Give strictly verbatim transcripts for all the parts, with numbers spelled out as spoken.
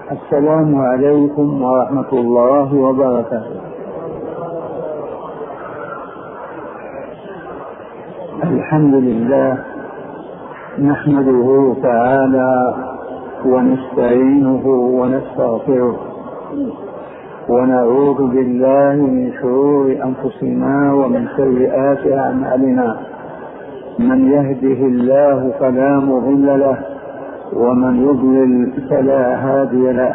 السلام عليكم ورحمة الله وبركاته. الحمد لله نحمده تعالى ونستعينه ونستغفره ونعوذ بالله من شرور أنفسنا ومن سيئات أعمالنا، من يهده الله فلا مضل له ومن يضلل فلا هادي له،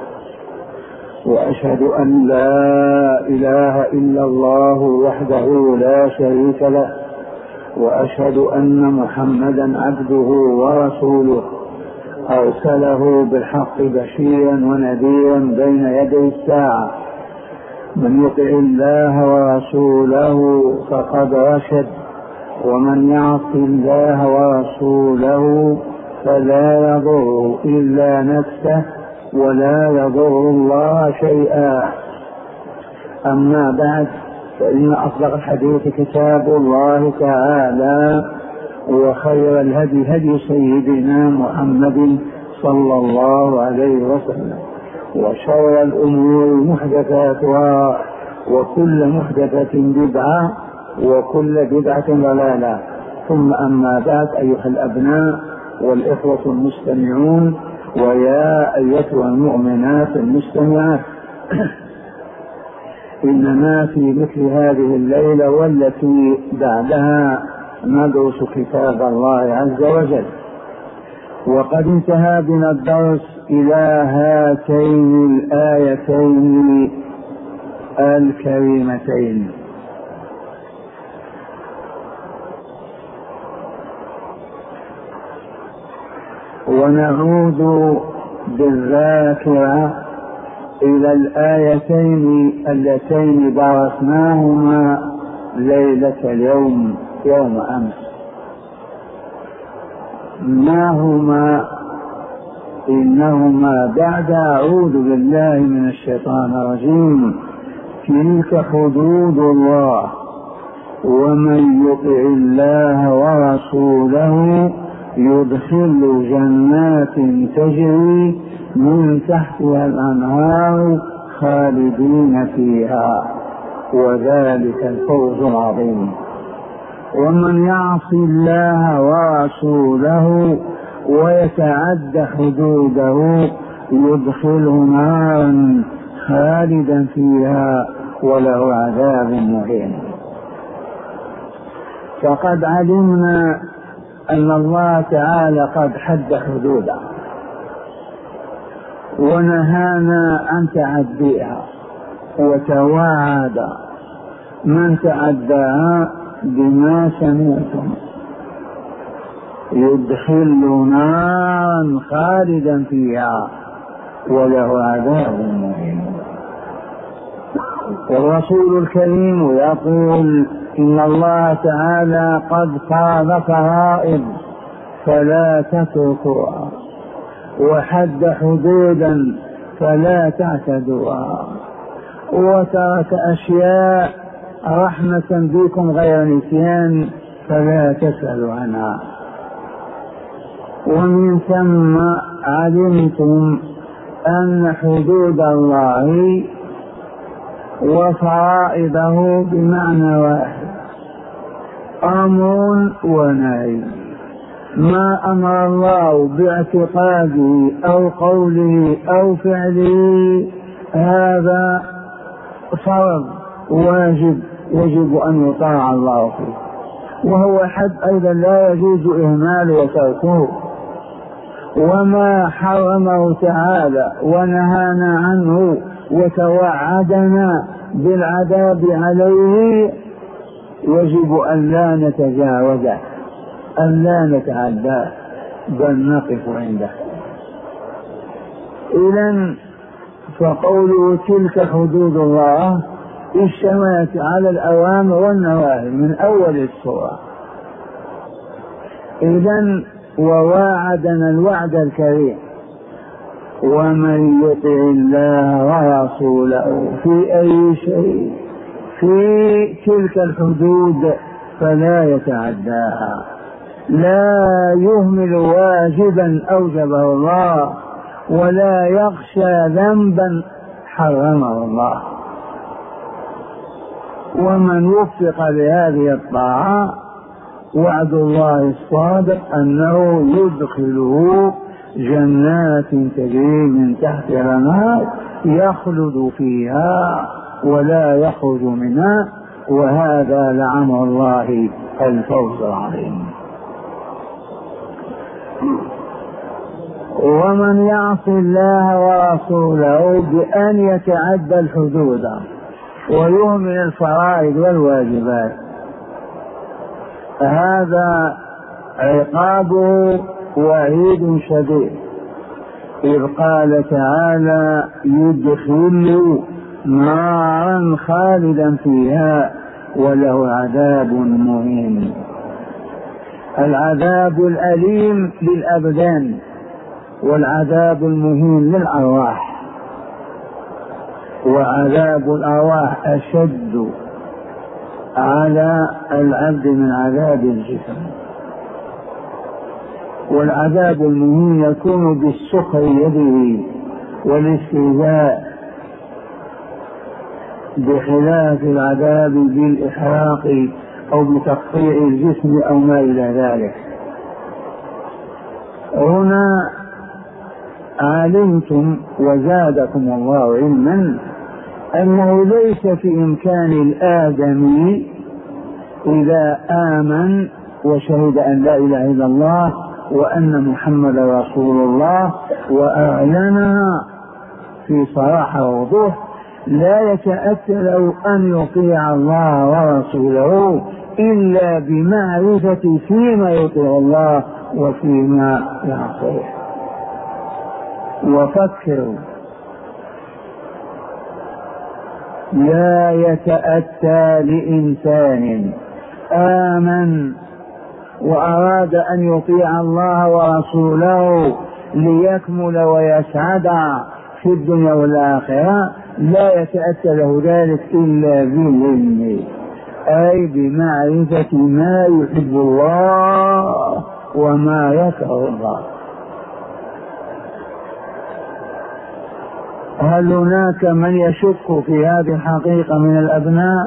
وأشهد أن لا إله إلا الله وحده لا شريك له، وأشهد أن محمدا عبده ورسوله أرسله بالحق بشيرا ونذيرا بين يدي الساعة، من يطع الله ورسوله فقد رشد، ومن يعص الله ورسوله فلا يضر إلا نفسه ولا يضر الله شيئا. أما بعد، فإن أصدق الحديث كتاب الله تعالى، وخير الهدي هدي سيدنا محمد صلى الله عليه وسلم، وشر الأمور محدثاتها، وكل محدثة بدعة، وكل بدعة ضلالة. ثم أما بعد، أيها الأبناء والإخوة المستمعون، ويا أيتها المؤمنات المستمعات، إننا في مثل هذه الليلة والتي بعدها ندرس كتاب الله عز وجل، وقد انتهى بنا الدرس إلى هاتين الآيتين الكريمتين. ونعود بالذاكرة إلى الآيتين اللتين درسناهما ليلة اليوم يوم أمس. ما هما؟ إنهما بعد أعوذ بالله من الشيطان الرجيم: تلك حدود الله ومن يطع الله ورسوله يدخل جنات تجري من تحتها الأنهار خالدين فيها وذلك الفوز العظيم. ومن يعص الله ورسوله ويتعد حدوده يدخله نارا خالدا فيها وله عذاب مهين. فقد علمنا أن الله تعالى قد حد حدوده ونهانا عن تعديها، وتوعد من تعداها بما سمعتم يدخل نارا خالدا فيها وله عذاب مهين. والرسول الكريم يقول: إن الله تعالى قد فرض فرائض فلا تتركوها، وحد حدودا فلا تعتدوها، وترك أشياء رحمة بكم غير نسيان فلا تسألوا عنها. ومن ثم علمتم أن حدود الله وفرائضه بمعنى واحد: أمر ونهي. ما أمر الله باعتقاده أو قوله أو فعله هذا فرض واجب يجب أن يطاع الله فيه، وهو حد أيضا لا يجوز إهماله وتركه. وما حرمه تعالى ونهانا عنه وتوعدنا بالعذاب عليه يجب أن لا نتجاوزه، أن لا نتعداه، بل نقف عنده. إذن فقوله تلك حدود الله اشتملت على الأوامر والنواهي من أول السورة. إذن وواعدنا الوعد الكريم: ومن يطع الله ورسوله في أي شيء في تلك الحدود فلا يتعداها، لا يهمل واجبا أوجبه الله ولا يخشى ذنبا حرمه الله. ومن وفق لهذه الطاعة وعد الله الصادق أنه يدخله جنات تجري من تحتها الأنهار يخلد فيها ولا يخرج منها، وهذا لعمر الله الفوز العظيم. ومن يعص الله ورسوله بأن يتعدى الحدود ويهمل الفرائض والواجبات، هذا عقابه وعيد شديد، إذ قال تعالى يدخل نارا خالدا فيها وله عذاب مهين. العذاب الأليم للأبدان والعذاب المهين للأرواح، وعذاب الأرواح أشد على العبد من عذاب الجسم. والعذاب المهين يكون بالسخرية به والاستهزاء، بخلاف العذاب بالإحراق أو بتقطيع الجسم أو ما إلى ذلك. هنا علمتم وزادكم الله علما أنه ليس في إمكان الآدمي إذا آمن وشهد أن لا إله إلا الله وأن محمد رسول الله وأعلنها في صراحة ووضوح، لا يتأتى له أن يطيع الله ورسوله إلا بمعرفة فيما يطيع الله وفيما يعصيه. وفكروا، لا يتأتى لإنسان آمن وأراد أن يطيع الله ورسوله ليكمل ويسعد في الدنيا والآخرة، لا يتأتى له ذلك إلا بالعلم، أي بمعرفة ما يحب الله وما يكره الله. هل هناك من يشك في هذه الحقيقة من الأبناء؟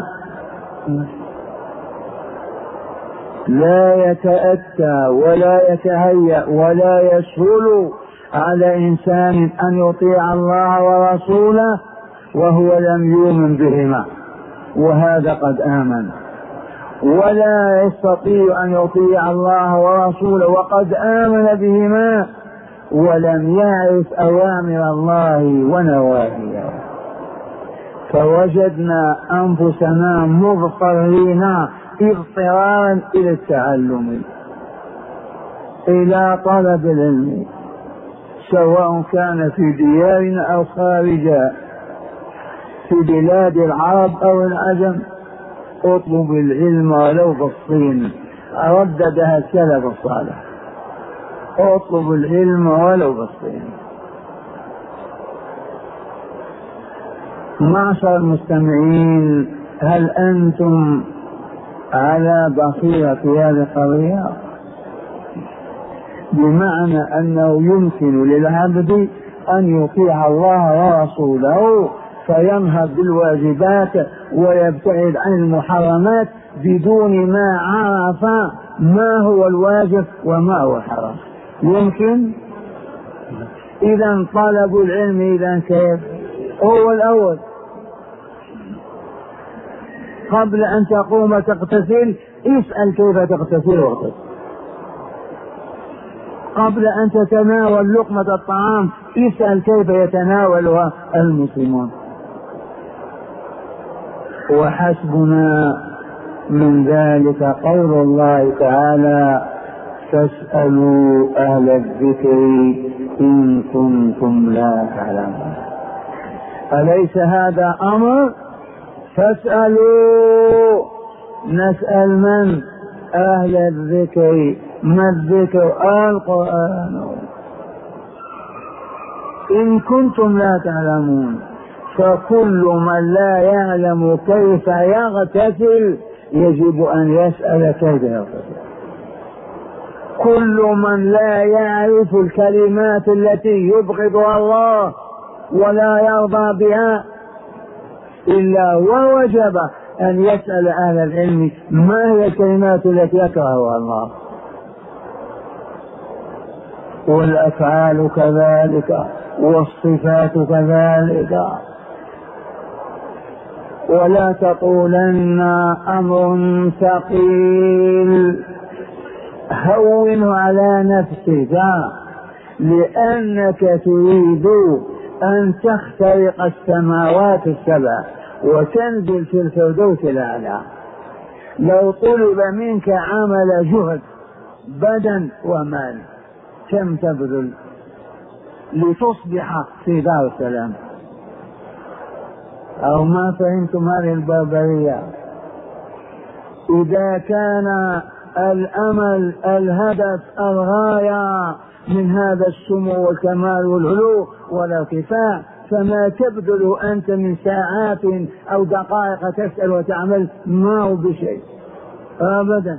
لا يتأتى ولا يتهيأ ولا يسهل على إنسان أن يطيع الله ورسوله وهو لم يؤمن بهما، وهذا قد آمن، ولا يستطيع أن يطيع الله ورسوله وقد آمن بهما ولم يعرف أوامر الله ونواهيه. فوجدنا أنفسنا مضطرين اضطرارا إلى التعلم، إلى طلب العلم، سواء كان في ديارنا أو خارجها، في بلاد العرب أو العجم. اطلب العلم ولو بالصين، رددها السلف الصالح، اطلب العلم ولو بالصين. معشر المستمعين، هل أنتم على بصيرة في هذه القضية؟ بمعنى أنه يمكن للعبد أن يطيع الله ورسوله فينهض بالواجبات ويبتعد عن المحرمات بدون ما عرف ما هو الواجب وما هو الحرام. يمكن؟ إذا طلب العلم إذا كيف؟ هو الأول، قبل أن تقوم تغتسل اسأل كيف تغتسل واغتسل، قبل أن تتناول لقمة الطعام اسأل كيف يتناولها المسلمون. وحسبنا من ذلك قول الله تعالى فاسألوا أهل الذكر إن كنتم لا تعلمون. أليس هذا أمر؟ فاسألوا، نسأل من؟ أهل الذكر. ما الذكر؟ القرآن. إن كنتم لا تعلمون، فكل من لا يعلم كيف يغتسل يجب أن يسأل كيف يغتسل. كل من لا يعرف الكلمات التي يبغضها الله ولا يرضى بها إلا ووجب أن يسأل أهل العلم ما هي الكلمات التي يكرهها الله. والأفعال كذلك والصفات كذلك. ولا تقولن أمر ثقيل، هون على نفسك، لأنك تريد أن تخترق السماوات السبع وتنزل في الفردوس الأعلى. لو طلب منك عمل جهد بدن ومال كم تبذل لتصبح في دار السلام؟ أو ما فهمتم هذه البربرية؟ إذا كان الأمل الهدف الغاية من هذا السمو والكمال والعلو والارتفاع، فما تبذل أنت من ساعات أو دقائق تسأل وتعمل ما هو بشيء أبدا.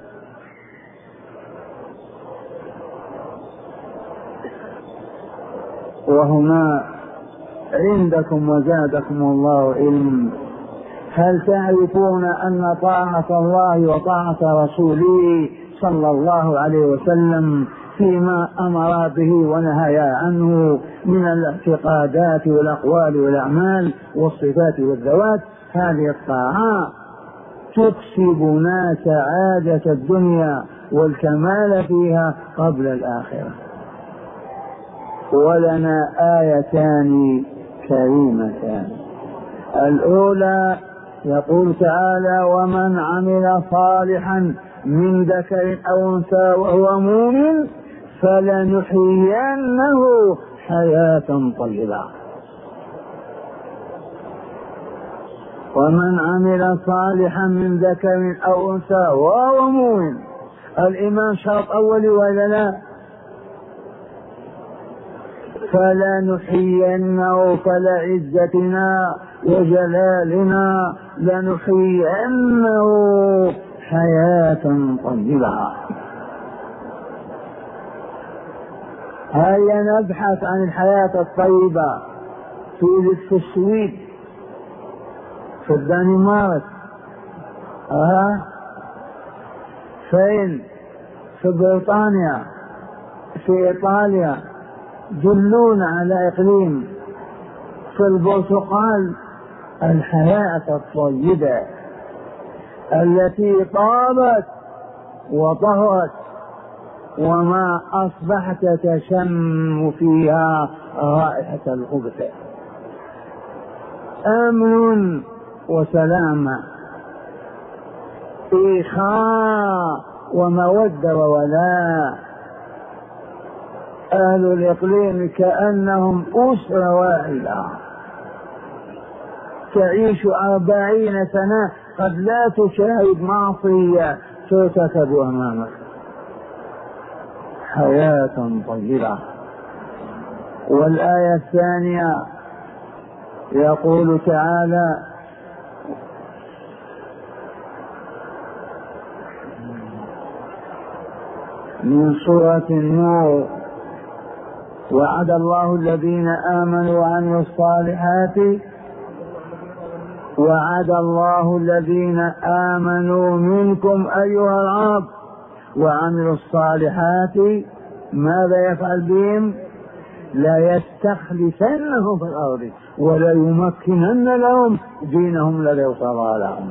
وهنا عندكم وزادكم الله علم، هل تعرفون أن طاعة الله وطاعة رسوله صلى الله عليه وسلم فيما أمر به ونهى عنه من الاعتقادات والأقوال والأعمال والصفات والذوات، هذه الطاعة تكسبنا سعادة الدنيا والكمال فيها قبل الآخرة. ولنا آيتان كريمتان. الأولى يقول تعالى: ومن عمل صالحا من ذكر أو أنثى وهو مؤمن فلنحيينه حياة طيبة. ومن عمل صالحا من ذكر أو أنثى وهو مؤمن، الإيمان شرط أولي ولا لا؟ فلنحيينه، فلعزتنا وجلالنا لنحيينه حياة طيبة. هيا نبحث عن الحياة الطيبة. توجد في السويد، في الدنمارك، أه؟ فين؟ في بريطانيا، في إيطاليا. دلونا على إقليم. في البرتقال الحياة الطيبة التي طابت وطهرت وما أصبحت تشم فيها رائحة الخبث، أمن وسلامة، إخاء ومودة وولاء. أهل الإقليم كأنهم أسرة واحدة تعيش أربعين سنة قد لا تشاهد معصية ترتكب أمامك. حياة طيبة. والآية الثانية يقول تعالى: من سورة النور: وعد الله الذين آمنوا وعملوا الصالحات وعد الله الذين آمنوا منكم أيها العرب وعملوا الصالحات ماذا يفعل بهم؟ لا يستخلفنهم في الأرض ولا يمكنن لهم دينهم الذي ارتضى لهم.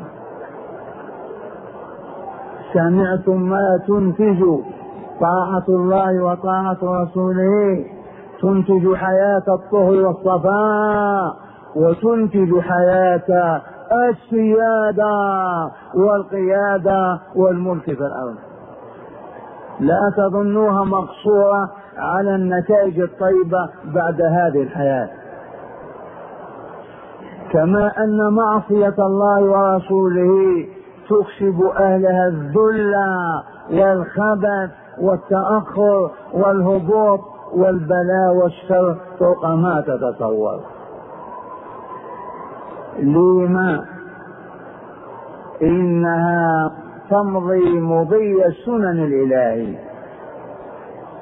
سمعتم ما تنتج طاعة الله وطاعة رسوله؟ تنتج حياة الطهر والصفاء، وتنتج حياة السيادة والقيادة والملك في الأرض. لا تظنوها مقصورة على النتائج الطيبة بعد هذه الحياة. كما أن معصية الله ورسوله تكسب أهلها الذل والخبث والتأخر والهبوط والبلاء والشر فوق ما تتصور. لما؟ إنها تمضي مضي السنن الإلهي،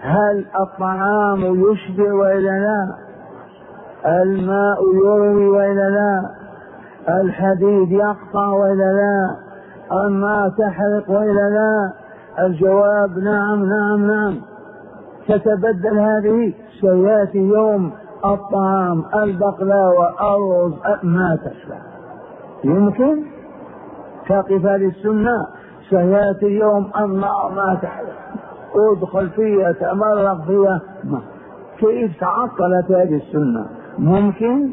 هل الطعام يشبع وإلا لا؟ الماء يروي وإلا لا؟ الحديد يقطع وإلا لا؟ النار تحرق وإلا لا؟ الجواب نعم نعم نعم. تتبدل هذه، سيأتي يوم الطعام البقلاوة الرز ما تشبع. يمكن تقف للسنة؟ سيأتي يوم النار ما تحرق، ادخل فيها تمرق فيها، ما. كيف تعطلت هذه السنة؟ ممكن؟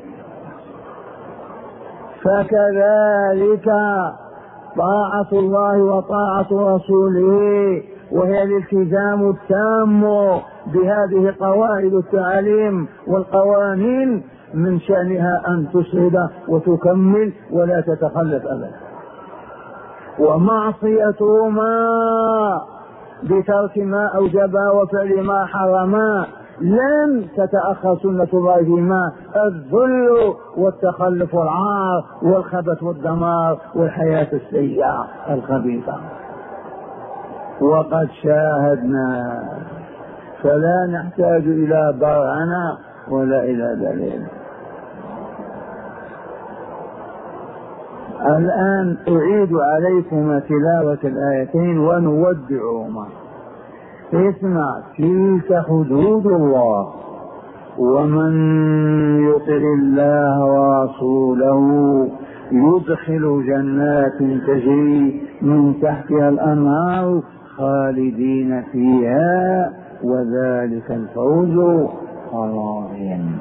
فكذلك طاعة الله وطاعة رسوله، وهي الالتزام التام بهذه قواعد التعاليم والقوانين، من شأنها أن تسعد وتكمل ولا تتخلف أبدا. ومعصيتهما بترك ما أوجبا وفعل ما حرما لن تتأخر سنة الله فيما الذل والتخلف والعار والخبث والدمار والحياة السيئة الخبيثة. وقد شاهدنا، فلا نحتاج إلى برهنة ولا إلى دليل. الآن أعيد عليكم تلاوة الآيتين ونودعهما. اسمع: تلك حدود الله، ومن يطع الله ورسوله يدخل جنات تجري من تحتها الأنهار خالدين فيها وذلك الفوز العظيم.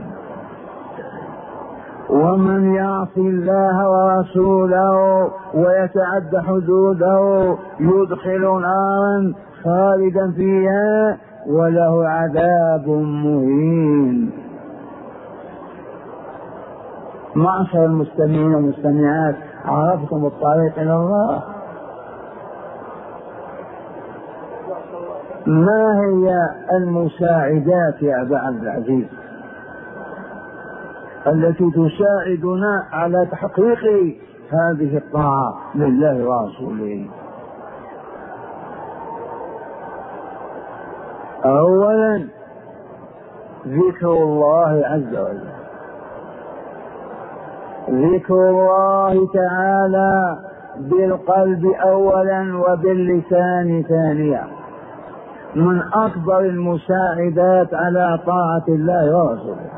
ومن يعص الله ورسوله ويتعد حدوده يدخل نارا خالدا فيها وله عذاب مهين. معشر المستمعين والمستمعات، عرفتم الطريق إلى الله؟ ما هي المساعدات يا أبا عبد العزيز التي تساعدنا على تحقيق هذه الطاعة لله ورسوله؟ أولا ذكر الله عز وجل، ذكر الله تعالى بالقلب أولا وباللسان ثانيا، من أكبر المساعدات على طاعة الله ورسوله.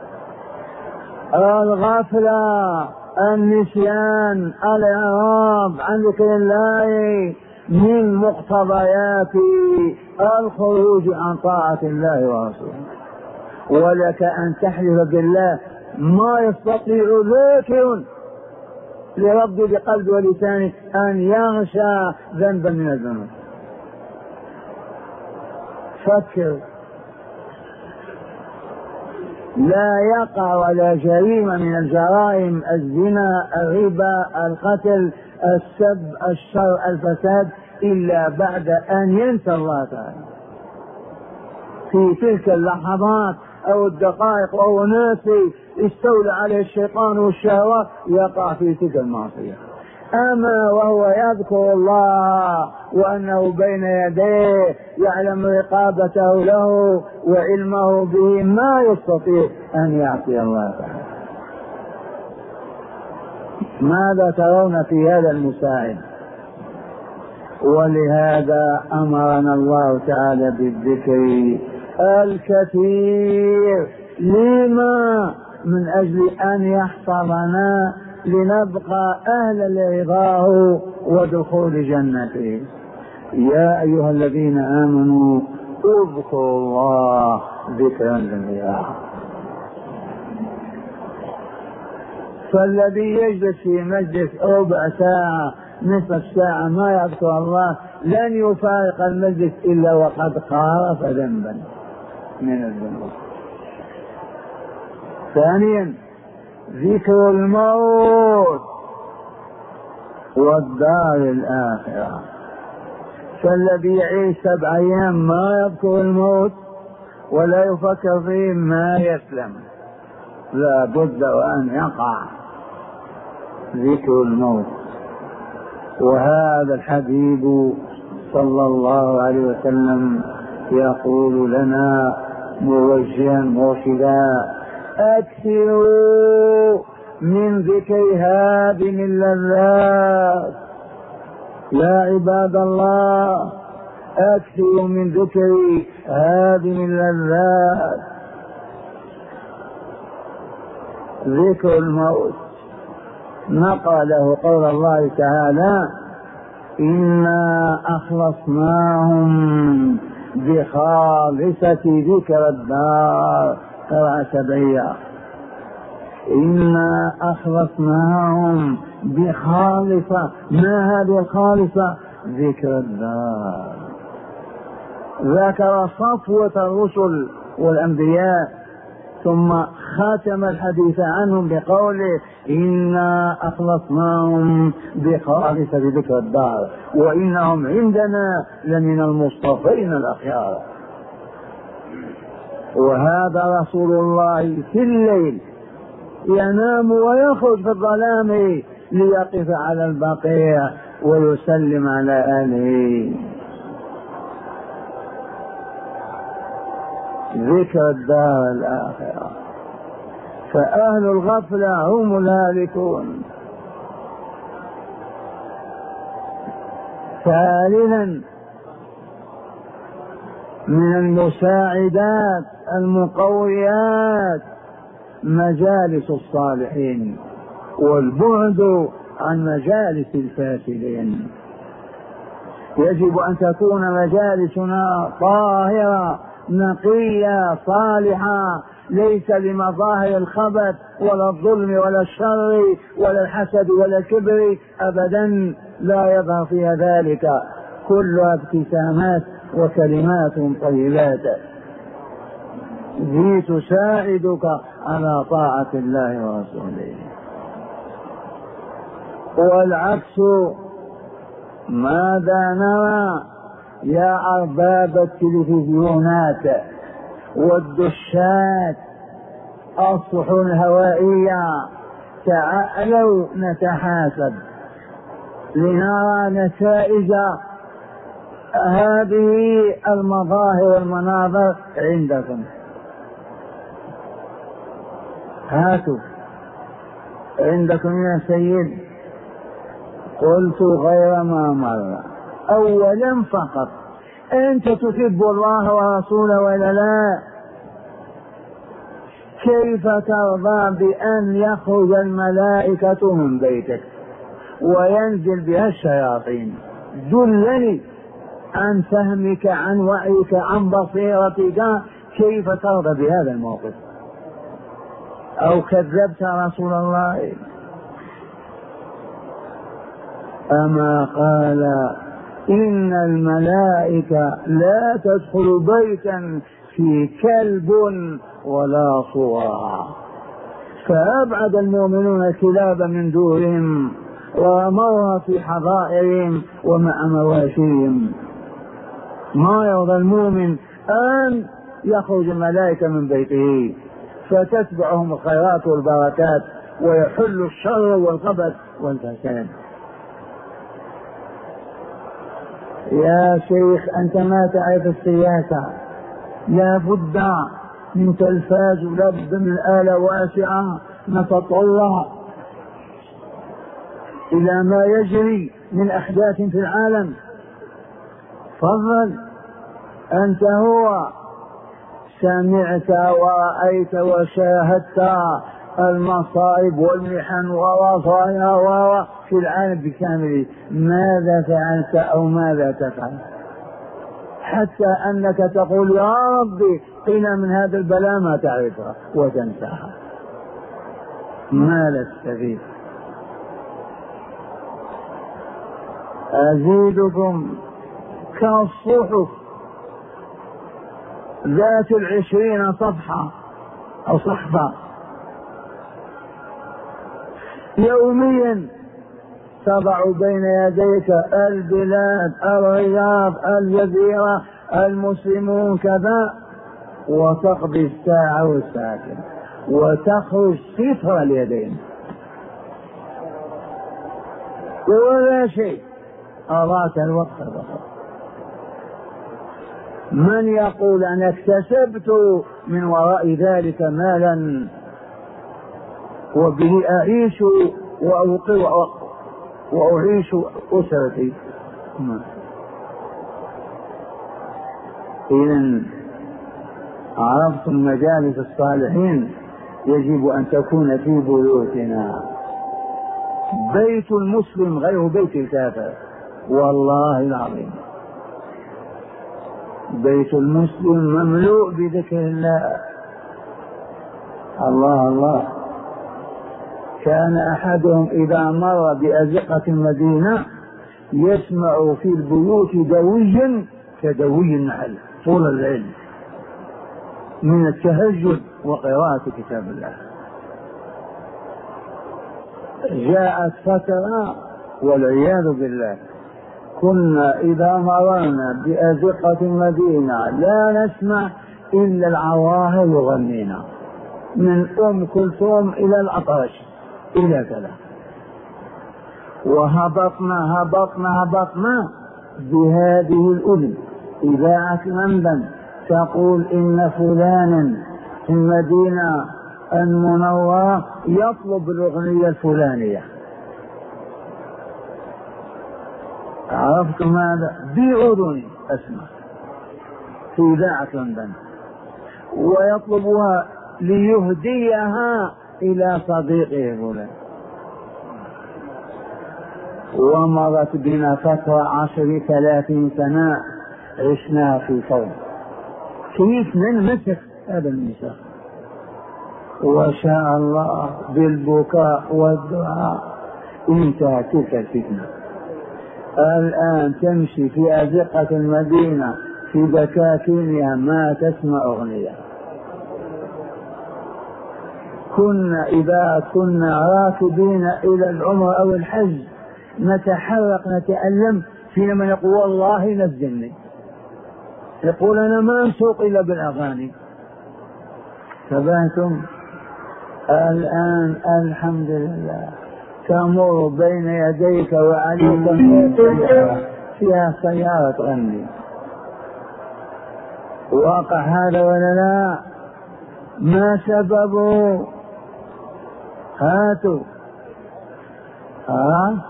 الغفلة، النسيان، الإعراض عن ذكر الله من مقتضيات الخروج عن طاعة الله ورسوله. ولك أن تحلف بالله ما يستطيع ذاكر لرب بقلب ولسانه أن يغشى ذنبا من الذنوب. فكر، لا يقع ولا جريمة من الجرائم، الزنا، الربا، القتل، السب، الشر، الفساد، إلا بعد أن ينسى الله تعالى في تلك اللحظات أو الدقائق أو ناسي استولى عليه الشيطان والشهوة، يقع في تلك المعصية. أما وهو يذكر الله وأنه بين يديه يعلم رقابته له وعلمه به، ما يستطيع أن يعصي الله تعالى. ماذا ترون في هذا المساعد؟ ولهذا أمرنا الله تعالى بالذكر الكثير. لما؟ من أجل أن يحفظنا لنبقى أهلا لرضاه ودخول جنته. يا أيها الذين آمنوا اذكروا الله ذكرا كثيرا. فالذي يجلس في مجلس ربع ساعة نصف ساعة ما يذكر الله لن يفارق المجلس إلا وقد خالف ذنبا من الذنوب. ثانيا ذكر الموت والدار الآخرة. فالذي يعيش سبع أيام ما يذكر الموت ولا يفكر فيه ما يسلم، لا بد وأن يقع ذكر الموت. وهذا الحبيب صلى الله عليه وسلم يقول لنا موجها مرشدا: أكثروا من ذكر هادم اللذات. يا عباد الله، أكثروا من ذكر هادم اللذات. ذكر الموت نقل له قول الله تعالى: إنا أخلصناهم بخالصة ذكر الدار. قرأ سبعية: إنا أخلصناهم بخالصة. ما هذه الخالصة؟ ذكر الدار. ذكر صفوة الرسل والأنبياء ثم ختم الحديث عنهم بقوله: إنا أخلصناهم بخالصة ذكر الدار وإنهم عندنا لمن المصطفين الأخيار. وهذا رسول الله في الليل ينام ويخرج في الظلام ليقف على البقيع ويسلم على أهله. ذكر الدار الآخرة. فأهل الغفلة هم الهالكون. ثالثا من المساعدات المقويات مجالس الصالحين والبعد عن مجالس الفاسدين. يجب أن تكون مجالسنا طاهرة نقية صالحة، ليس لمظاهر الخبث ولا الظلم ولا الشر ولا الحسد ولا الكبر أبدا، لا يظهر فيها ذلك، كلها ابتسامات وكلمات طيبات ذي تساعدك على طاعة الله ورسوله. والعكس ماذا نرى يا أرباب التلفزيونات والدشات الصحون الهوائية؟ تعالوا نتحاسب لنرى نتائج هذه المظاهر والمناظر عندكم. هاتوا عندكم يا سيد. قلت غير ما مر أولا فقط: أنت تحب الله ورسوله ولا لا؟ كيف ترضى بأن يخرج الملائكة من بيتك وينزل بها الشياطين؟ دلني عن فهمك، عن وعيك، عن بصيرتك، كيف ترضى بهذا الموقف؟ أو كذبت رسول الله؟ أما قال: إن الملائكة لا تدخل بيتا في كلب ولا صورة. فأبعد المؤمنون الكلاب من دورهم ورموها في حظائرهم ومع مواشيهم. ما يرضى المؤمن أن يخرج الملائكة من بيته فتتبعهم الخيرات والبركات ويحل الشر والخبث والفساد. يا شيخ أنت ما تعرف السياسة، لا بد من تلفاز ولا بد من آلة واسعة نتطلع إلى ما يجري من أحداث في العالم. فضل أنت هو سمعت ورأيت وشاهدت المصائب والمحن ووصايا في العالم بكامله، ماذا فعلت أو ماذا تفعل حتى أنك تقول يا ربي قنا من هذا البلاء ما تعرفها وتنساها؟ ما لستفيد. أزيدكم كالصحف ذات العشرين صفحة أو صحفة يوميا تضع بين يديك البلاد، الرياض، الجزيرة، المسلمون كذا، وتقضي الساعة والساعتين وتخرج صفر اليدين ولا شيء. أراك الوقت بخير. من يقول أنا اكتسبت من وراء ذلك مالا وبه أعيش وأعيش أسرتي؟ إذن عرفتم مجالس الصالحين يجب أن تكون في بيوتنا. بيت المسلم غير بيت الكافر، والله العظيم. بيت المسلم مملوء بذكر الله. الله الله. كان أحدهم إذا مر بأزقة المدينة يسمع في البيوت دويا كدوي النحل طول الليل من التهجد وقراءة كتاب الله. جاءت فترة والعياذ بالله كنا إذا مررنا بأزقة المدينة لا نسمع إلا العواهر يغنينا، من أم كلثوم إلى الأطرش إلى كذا. وهبطنا هبطنا هبطنا بهذه الأذن إذاعة لندن تقول إن فلانا في المدينة المنورة يطلب الأغنية الفلانية. عرفتم هذا؟ بأذني أسمع في إذاعة لندن، ويطلبها ليهديها إلى صديقه فلان. ومضت بنا فترة عشر ثلاثين سنة عشنا في فوضى. كيف ننمسك هذا النساء؟ وشاء الله بالبكاء والدعاء انتهت تلك الفتنة. الآن تمشي في أزقة المدينة في بكاكينها ما تسمع أغنية. كنا إذا كنا راكبين إلى العمر أو الحج نتحرق نتألم حينما يقول والله نزلني، يقول أنا ما أسوق إلا بالأغاني. تبعتم الآن الحمد لله تمر بين يديك وعليك فيها سيارة تغني. واقع هذا ولا لا؟ ما سببه؟ هاتوا. ها؟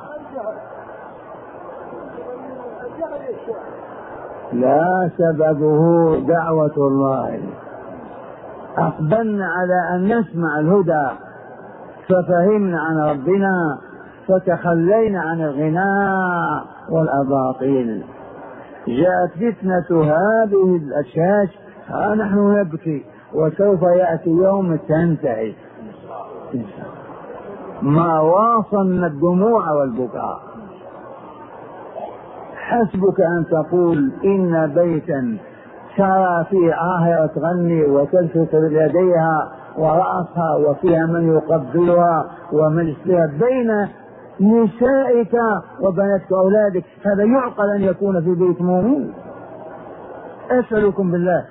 لا، سببه دعوة الله. أقبلنا على أن نسمع الهدى ففهمنا عن ربنا فتخلينا عن الغناء والأباطيل. جاءت فتنة هذه الأشياش، ها نحن نبكي وسوف يأتي يوم تنتهي. ما واصلنا الدموع والبكاء. حسبك أن تقول إن بيتا ترى فيه عاهرة تغني وتلفت بيديها ورأسها وفيها من يقبلها ومن يسليها بين نسائك وبناتك وأولادك، هذا يعقل أن يكون في بيت مؤمن؟ أسألكم بالله.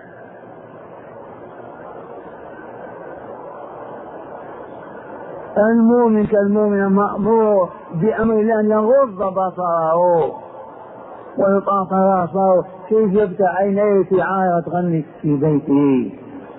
المؤمن كالمؤمن مأمور بأمر الله أن يغض بصره ويطاط راسه. كيف يفتح عينيه في عاهرة تغني في بيته؟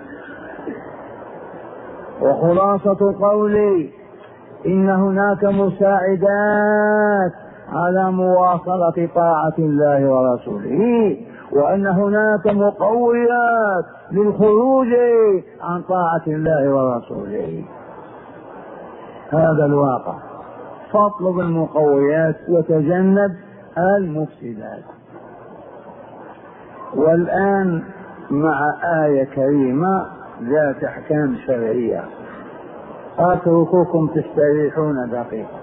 وخلاصة قولي إن هناك مساعدات على مواصلة طاعة الله ورسوله، وأن هناك مقويات للخروج عن طاعة الله ورسوله. هذا الواقع. فاطلب المقويات وتجنب المفسدات. والآن مع آية كريمة ذات أحكام شرعية أترككم تستريحون دقيقة.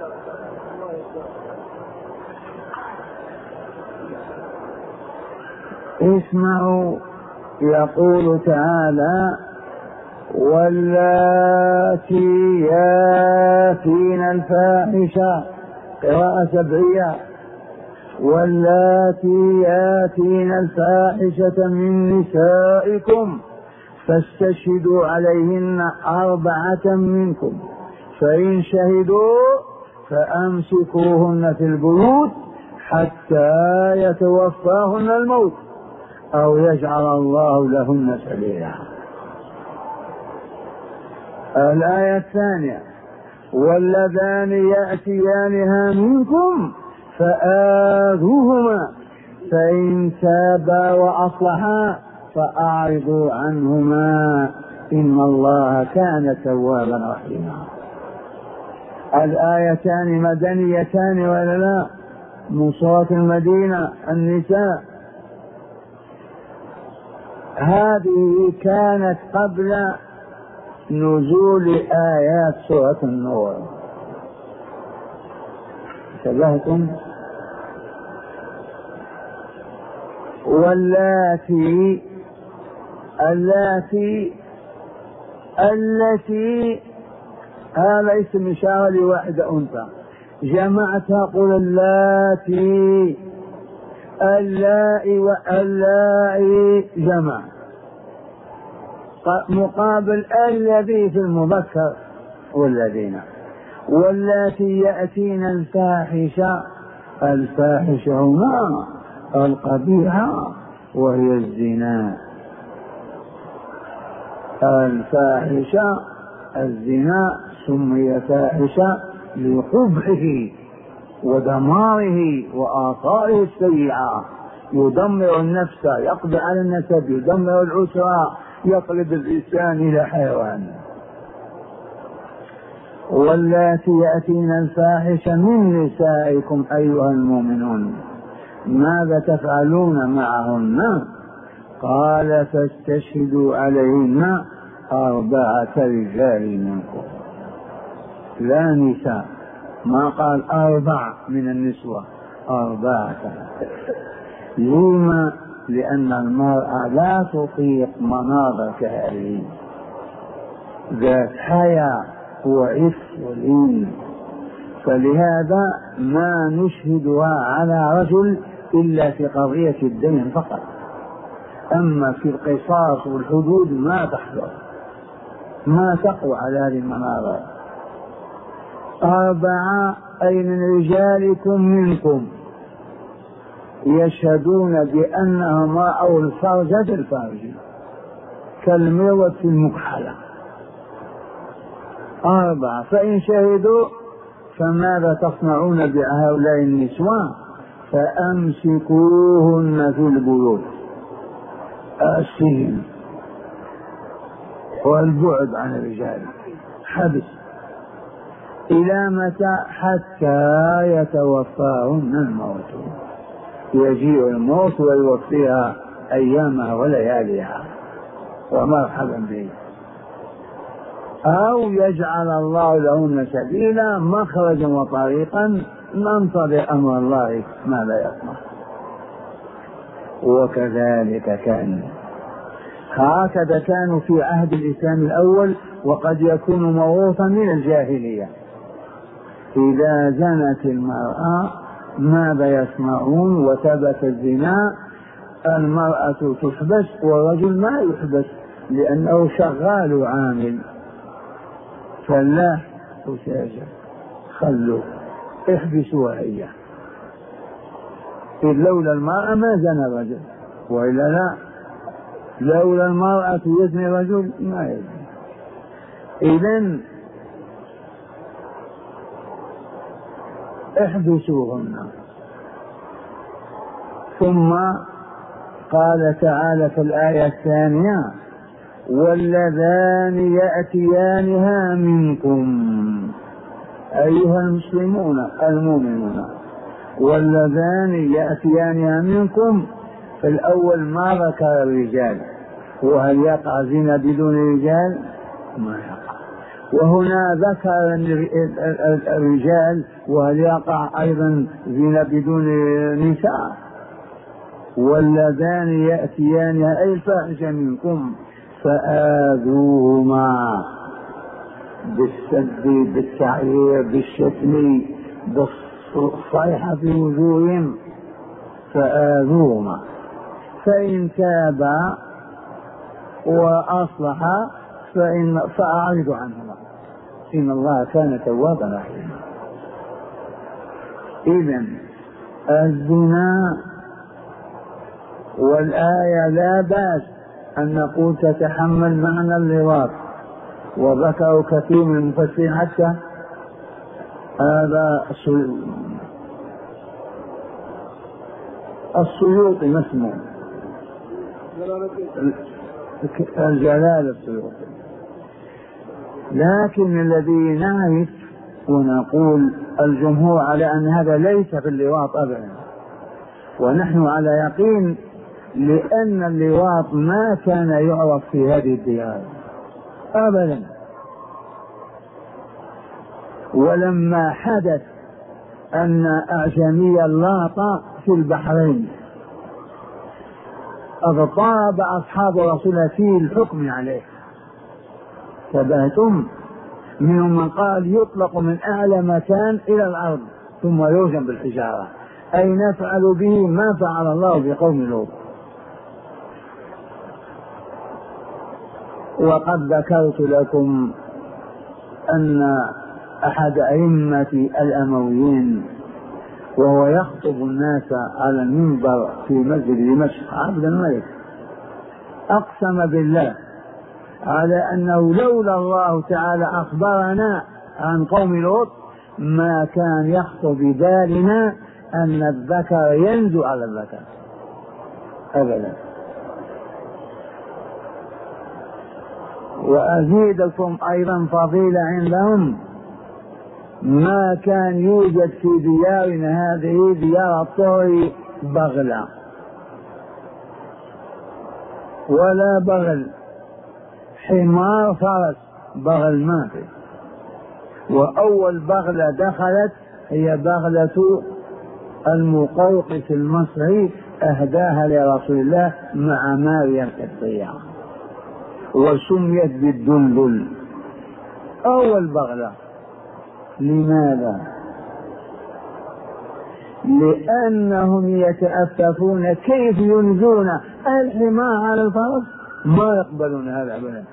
اسمعوا، يقول تعالى واللاتي ياتين الفاحشة، قراءة سبعية، واللاتي ياتين الفاحشة من نسائكم فاستشهدوا عليهن أربعة منكم فإن شهدوا فأمسكوهن في البيوت حتى يتوفاهن الموت أو يجعل الله لهن سبيلا. الآية الثانية: واللذان يأتيانها منكم فآذوهما فإن تابا وأصلحا فأعرضوا عنهما إن الله كان توابا رحيما. الآيتان مدنيتان ولا لا؟ من سورة المدينة النساء. هذه كانت قبل نزول آيات سورة النور. انتبهتم؟ واللاتي اللاتي التي هذا اسم إشارة لواحدة أنثى، جمعتها قل اللاتي، اللائي واللائي جمع، مقابل الذي في المذكر والذين. واللاتي يأتين الفاحشة، الفاحشة هنا القبيحة وهي الزنا، الفاحشة الزنا سمي فاحشة لقبحه ودماره وآثاره السيئة، يدمر النفس، يقضي على النسب، يدمر الأسرة، يقلب الإنسان إلى حيوان. واللاتي يأتين الفاحشة من نسائكم أيها المؤمنون ماذا تفعلون معهن؟ قال فاستشهدوا عليهن أربعة رجال منكم، لا نساء، ما قال أربع من النسوة، أربعة. لما؟ لأن المرأة لا تطيق مناظر كهذه، ذات حياة وعف ولين، فلهذا ما نشهدها على رجل إلا في قضية الدين فقط، أما في القصاص والحدود ما تحضر، ما تقوى على هذه المناظر. أربعة أي من رجالكم منكم يشهدون بأنهم رأوا الفرج بالفرج كالمروة في المكحلة. أربعة. فإن شهدوا فماذا تصنعون بهؤلاء النسوان؟ فأمسكوهن في البيوت، السجن والبعد عن الرجال، حبس. إلى متى؟ حتى يتوفاهن الموت، يجيء الموت ويوفيها أيامها ولياليها ومرحبا به، أو يجعل الله لهن سبيلا، مخرجا وطريقا، ننتظر أمر الله ماذا يصنع. وكذلك كان، هكذا كانوا في عهد الإسلام الأول، وقد يكون موروثا من الجاهلية. إذا زنت المرأة ماذا يصنعون؟ وثبت الزنا، المرأة تحبس والرجل ما يحبس لأنه شغال وعامل، فلاح وتاجر، خلوا احبسوها هي. إذ لولا المرأة ما زنى الرجل، وإلا لا، لولا المرأة يزني الرجل ما يزني. إذن احبسوهن. ثم قال تعالى في الآية الثانية: واللذان يأتيانها منكم أيها المسلمون المؤمنون، واللذان يأتيانها منكم. في الأول ما ذكر الرجال، وهل يقع زنا بدون رجال؟ ما يقع. وهنا ذكر الرجال، وهل يقع أيضا زنا بدون نساء؟ واللذان يأتيانها أي الفاحشة منكم فآذوهما، بالسب، بالتعيير، بالشتم، بالصيحة في وجوههم، فآذوهما. فإن تابا وأصلحا فإن فأعرضوا عنهما إن الله كان توابا رحيما. إذن الزنا والآية لا بأس أن نقول تتحمل معنى اللواط، وذكروا كثير من المفسرين حتى هذا السيوطي ما اسمه الجلال السيوطي. لكن الذي نعرف ونقول الجمهور على أن هذا ليس في اللواط أبدا، ونحن على يقين، لأن اللواط ما كان يعرف في هذه الديار أبدا. ولما حدث أن أعجميا لاط في البحرين اضطرب أصحاب رسول الله في الحكم عليه، تبهتم، منهم من قال يطلق من أعلى مكان إلى الأرض ثم يرجم بالحجارة، أي نفعل به ما فعل الله بقوم لوط. وقد ذكرت لكم أن أحد أئمة الأمويين وهو يخطب الناس على المنبر في مسجد دمشق عبد الملك أقسم بالله على أنه لولا الله تعالى أخبرنا عن قوم لوط ما كان يخطر ببالنا أن الذكر ينزو على الذكر أبدا. وأزيدكم أيضا فضيلة عندهم، ما كان يوجد في ديارنا هذه ديار الطور بغلة ولا بغل، حمار فرس، بغل ما في. وأول بغلة دخلت هي بغلة المقوقس المصري أهداها لرسول الله مع ماريا القبطية وسميت بالدلدل أول بغلة. لماذا؟ لأنهم يتأففون كيف ينزون الحمار على الفرس، ما يقبلون هذا أبدا،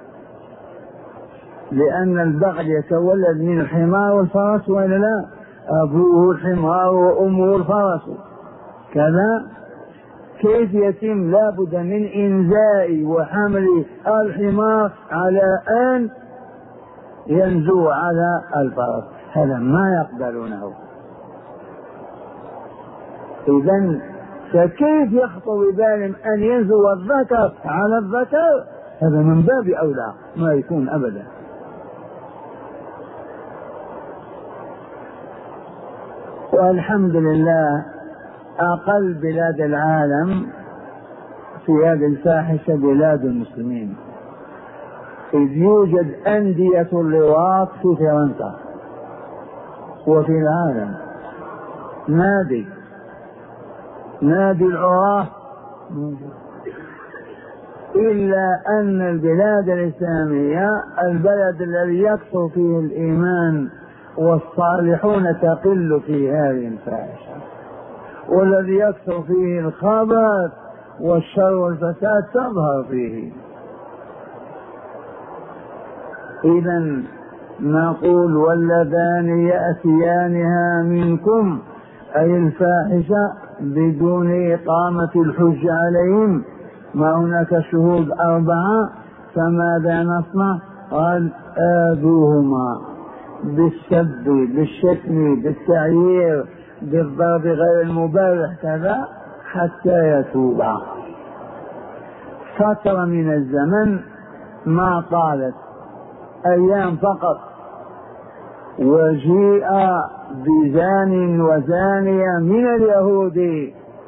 لأن البغل يتولد من الحمار والفرس وإلا لا؟ أبوه الحمار وأمه الفرس كذا، كيف يتم؟ لابد من إنزاء وحمل الحمار على أن ينزو على الفرس، هذا ما يقبلونه. إذن فكيف يخطر ببالهم أن ينزو الذكر على الذكر؟ هذا من باب أولى ما يكون أبدا. والحمد لله أقل بلاد العالم في هذه الفاحشة بلاد المسلمين، إذ يوجد أندية اللواط في فرنسا وفي العالم، نادي نادي العراة، إلا أن البلاد الإسلامية البلد الذي يكثر فيه الإيمان والصالحون تقل في هذه الفاحشة، والذي يكثر فيه الخبث والشر والفساد تظهر فيه. إذن نقول واللذان يأتيانها منكم أي الفاحشة بدون إقامة الحج عليهم، ما هناك شهود أربعة، فماذا نصنع؟ قال آذوهما بالسب بالشتم بالتعيير بالضرب غير المبرح كذا حتى يتوبا. فترة من الزمن ما طالت، أيام فقط، وجيء بزان وزانية من اليهود،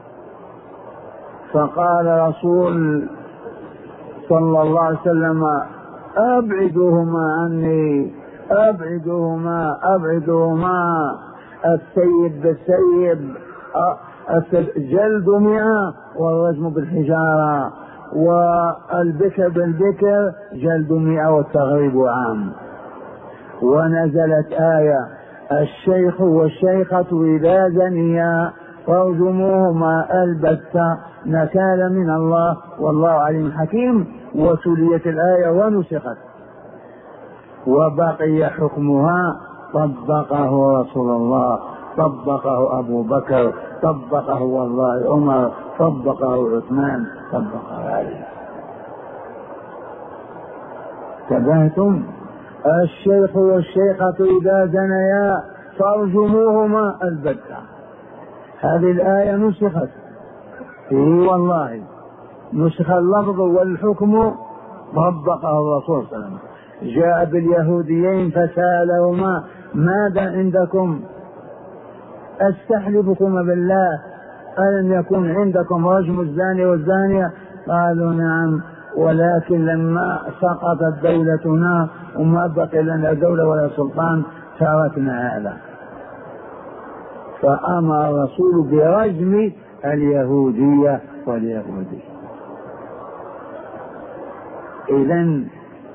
فقال رسول صلى الله عليه وسلم أبعدوهما عني، أبعدوهما أبعدوهما، السيب بالسيب جلد مئة والرجم بالحجارة، والبكر بالبكر جلد مئة والتغريب عام. ونزلت آية الشيخ والشيخة إذا زنيا فارجموهما البتة نكالا من الله والله عليم حكيم، وتليت الآية ونسخت وبقي حكمها طبقه رسول الله طبقه أبو بكر، طبقه والله عمر، طبقه عثمان، طبقه علي. انتبهتم؟ الشيخ والشيخة إذا زنيا فارجموهما البتة. هذه الآية نسخت، إيه والله نسخ اللفظ والحكم، طبقه الرسول صلى الله عليه وسلم. جاء باليهوديين فسألهما ماذا عندكم؟ أستحلفكم بالله ألم يكن عندكم رجم الزاني والزانية؟ قالوا نعم، ولكن لما سقطت دولتنا وما بقي لنا دولة ولا سلطان تركنا هذا. فأمر الرسول برجم اليهودية واليهودي. إذن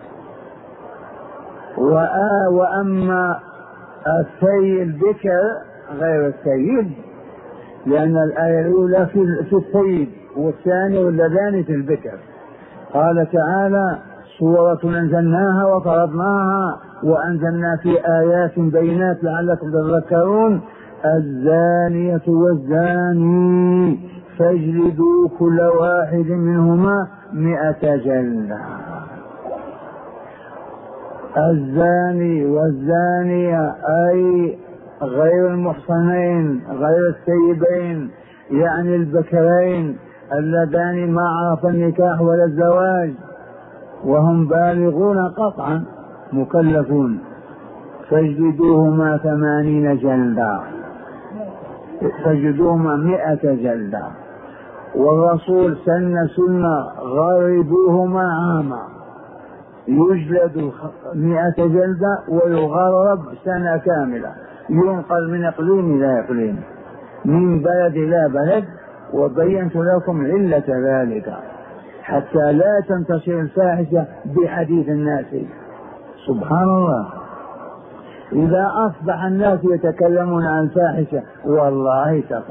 وأما السيد البكر غير السيد، لأن الآية الأولى في السيد والثاني واللذان في البكر. قال تعالى: سورة أنزلناها وفرضناها وأنزلنا في آيات بينات لعلكم تذكرون: الزانية والزاني فاجلدوا كل واحد منهما مئة جلدة. الزاني والزانية أي غير المحصنين غير السيبين، يعني البكرين اللذان ما عرف النكاح ولا الزواج وهم بالغون قطعا مكلفون، فاجلدوهما ثمانين جلدة، فاجلدوهما مئة جلدة. والرسول سن سنة: غربوهما عاما، يجلد مئة جلدة ويغرب سنة كاملة، ينقل من اقليم الى اقليم، من بلد الى بلد. وبينت لكم علة ذلك حتى لا تنتشر الفاحشة بحديث الناس. سبحان الله، إذا أصبح الناس يتكلمون عن الفاحشة والله تقع،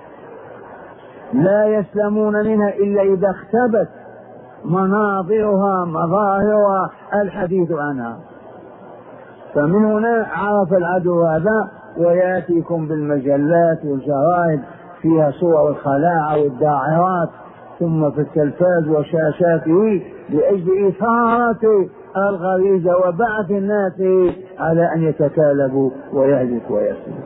لا يسلمون منها إلا إذا اختبت مناظرها مظاهرها الحديث عنها. فمن هنا عرف العدو هذا ويأتيكم بالمجلات والجرائد فيها صور الخلاعة والداعرات، ثم في التلفاز وشاشاته لأجل إثارة الغريزة وبعث الناس على أن يتكالبوا ويهلكوا ويسلموا.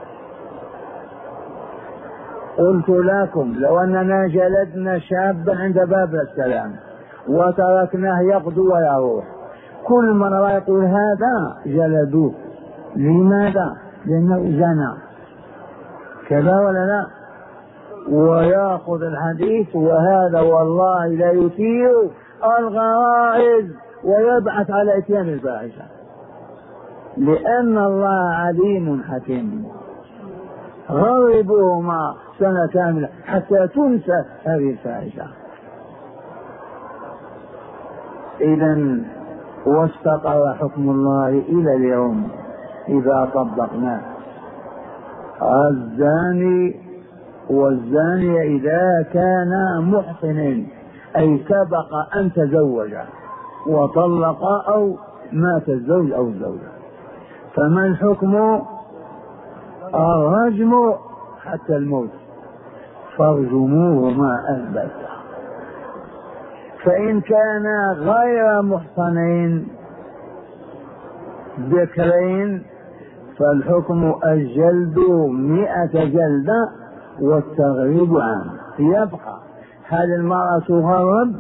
قلت لكم لو أننا جلدنا شابا عند باب السلام وتركناه يغدو ويروح، كل من رأى يقول هذا جلدوه. لماذا؟ لأنه زنى، كذا ولا لا؟ ويأخذ الحديث، وهذا والله لا يثير الغرائز ويبعث على إتيان الفاحشة، لأن الله عليم حكيم. غربوهما سنة كاملة حتى تنسى هذه الفاحشة. إذن واستقر حكم الله إلى اليوم إذا طبقناه. الزاني والزانية إذا كانا محصنين، أي سبق أن تزوجا وطلقا أو مات الزوج أو الزوجة، فما الحكم؟ الرجم حتى الموت، فارجموهما البتة. فإن كانا غير محصنين بكرين فالحكم الجلد مئة جلدة والتغريب عام. يبقى هل المرأة تغرب؟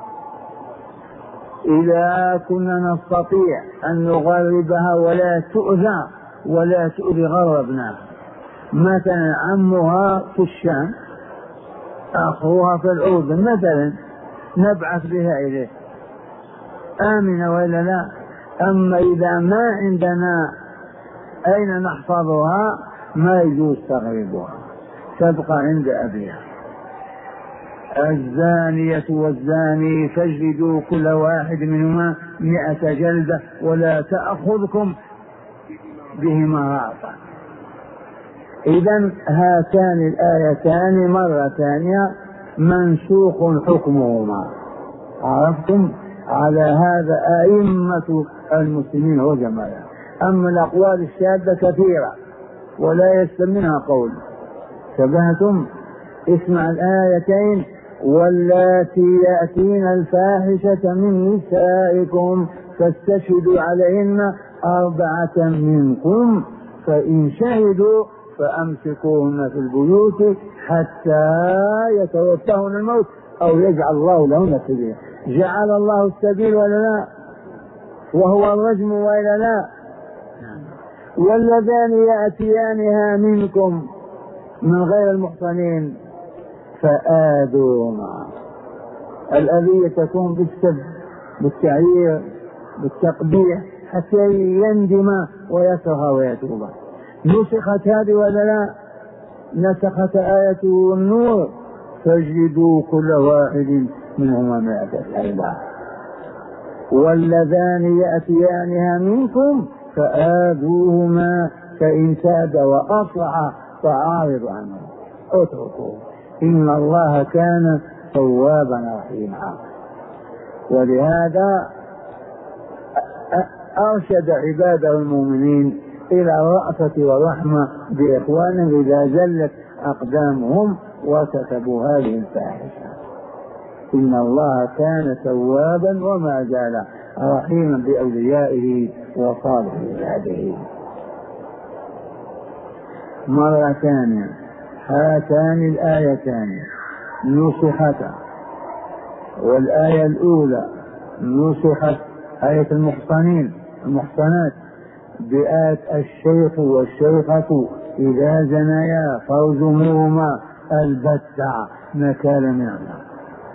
إذا كنا نستطيع أن نغربها ولا تؤذى ولا تؤذي غربناها. مثلا عمها في الشام، أخوها في الأردن مثلا، نبعث بها إليه آمنة ولا لا؟ أما إذا ما عندنا أين نحفظها ما يجوز تغريبها، تبقى عند أبيها. الزانية والزاني فاجلدوا كل واحد منهما مئة جلدة ولا تأخذكم بهما رأفة. إذن هاتان الآيتان مرة ثانية منسوخ حكمهما. عرفتم؟ على هذا أئمة المسلمين وجماعة. أما الأقوال الشاذة كثيرة ولا يسلم منها قول. شبهتم؟ اسمع الآيتين: واللاتي يأتين الفاحشة من نسائكم فاستشهدوا عليهن أربعة منكم فإن شهدوا فأمسكوهن في البيوت حتى يتوفاهن الموت أو يجعل الله لهن سبيلا. جعل الله السبيل ولا لا؟ وهو الرجم ولا لا؟ واللذان يأتيانها منكم من غير المحصنين فآذوهما. الأذية تكون بالسب، بالتعيير، بالتقبيح حتى يندم ويكره ويتوب. نسخت هذه ولا لا؟ نسخت آية النور: فاجلدوا كل واحد منهما مائة جلدة. واللذان يأتيانها منكم فآذوهما فإن تاب وأصلح فأعرض عنه اتركوه إن الله كان توابا رحيما. ولهذا أرشد عباده المؤمنين إلى الرأفة والرحمة بإخوانهم إذا زلت أقدامهم وكتبوا هذه الفاحشة. إن الله كان توابا وما زال رحيما بأوليائه وصالح عباده. مرة ثانية: هاتان الآيتان نسختا، والآية الأولى نسخت آية المحصنين المحصنات بآية الشيخ والشيخة إذا زنيا فارجموهما البتة نكالا من الله.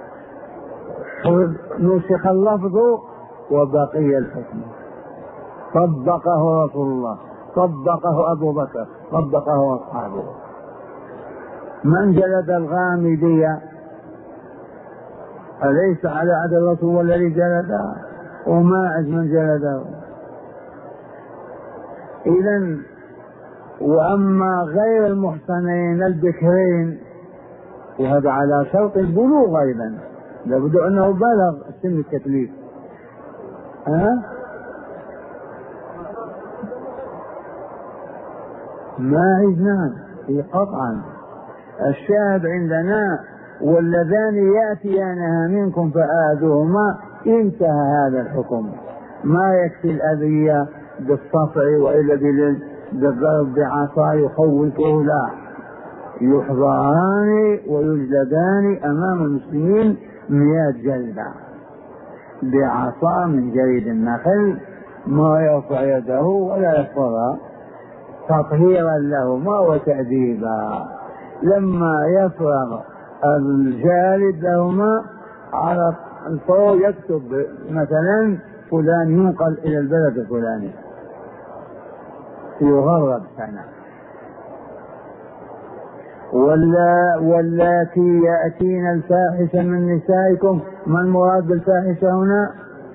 نسخ اللفظ وبقي الحكم. طبقه رسول الله، طبقه أبو بكر، طبقه أصحابه. من جلد الغامدية أليس على عهد الرسول الذي جلده؟ وماعز من جلده. إذن وأما غير المحصنين البكرين وهذا على شرط البلوغ أيضا، لابد أنه بلغ سن التكليف. ها؟ ماعز نعم قطعا. الشاهد عندنا: واللذان يأتيانها منكم فآذوهما. انتهى هذا الحكم. ما يكفي الأذية بالصفع وإلا بالضرب بعصا يخوفه، لا، يحضران ويجلدان أمام المسلمين مئة جلدة بعصا من جريد النخل، ما يرفع يده ولا يحفظها، تطهيرا لهما وتأديبا. لما يفرغ الجالد لهما على الفور يكتب مثلا: فلان ينقل إلى البلد الفلاني يغرب سنة. ولا واللاتي يأتين الفاحشة من نسائكم. ما المراد بالفاحشة هنا؟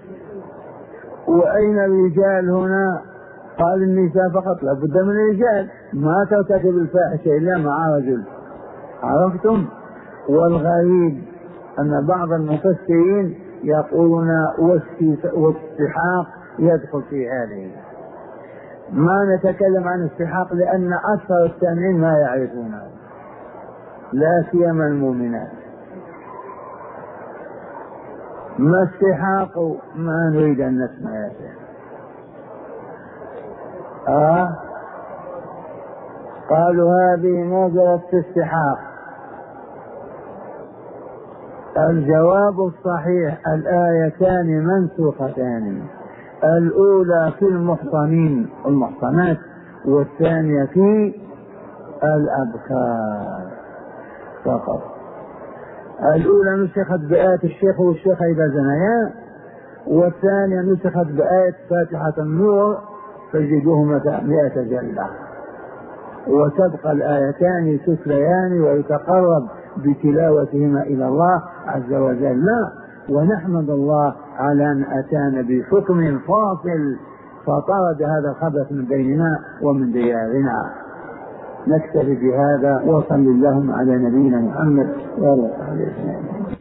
وأين الرجال هنا؟ قال النساء فقط، لا بد من الرجال. ما ترتكب الفاحشة إلا مع رجل. عرفتم؟ والغريب أن بعض المفسرين يقولون والسحاق يدخل في هذه. ما نتكلم عن السحاق لأن أكثر السامعين ما يعرفونه، لا سيما المؤمنات. ما السحاق؟ ما نريد أن نسمع يا شيخ. آه قالوا هذه نزلت في السحاق. الجواب الصحيح: الآيتان منسوختان، الأولى في المحصنين المحصنات والثانية في الأبكار فقط. الأولى نسخت بآية الشيخ والشيخة إذا زنيا، والثانية نسخت بآية فاتحة النور فجدوهم مئة جلدة. وتبقى الآيتان تتليان ويتقرب بتلاوتهما إلى الله عز وجل. ونحمد الله على أن أتانا بحكم فاصل فطرد هذا الخبث من بيننا ومن ديارنا. نكتفي بهذا، وصل اللهم على نبينا محمد وعلى آله وصحبه.